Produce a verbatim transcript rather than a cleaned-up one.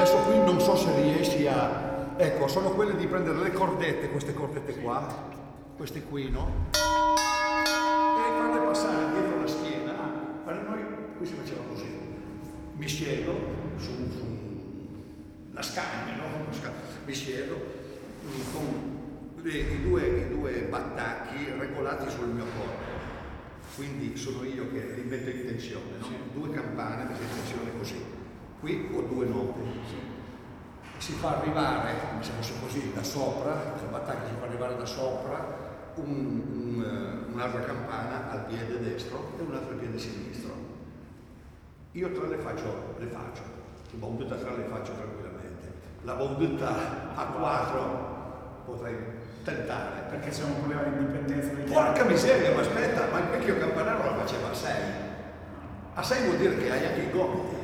adesso qui non so se riesci a... Ecco, sono quelle di prendere le cordette, queste cordette qua, queste qui, no? E farle passare dietro la schiena. Per noi qui si faceva così. Mi siedo su, su una scagna, no? Mi siedo con le, i, due, i due battacchi regolati sul mio corpo. Quindi sono io che li metto in tensione, no? Sì. Due campane messe in tensione così. Qui ho due note. Sì. Si fa arrivare, diciamo così, da sopra, il battacchio si fa arrivare da sopra un, un, un'altra campana al piede destro e un'altra al piede sinistro. Io tre le faccio, le faccio, la bondetta tre le faccio tranquillamente. La bondetta a quattro potrei tentare. Perché c'è un problema di indipendenza del Porca miseria, ma aspetta, ma il vecchio campanaro la faceva a sei. A sei vuol dire che hai anche i gomiti.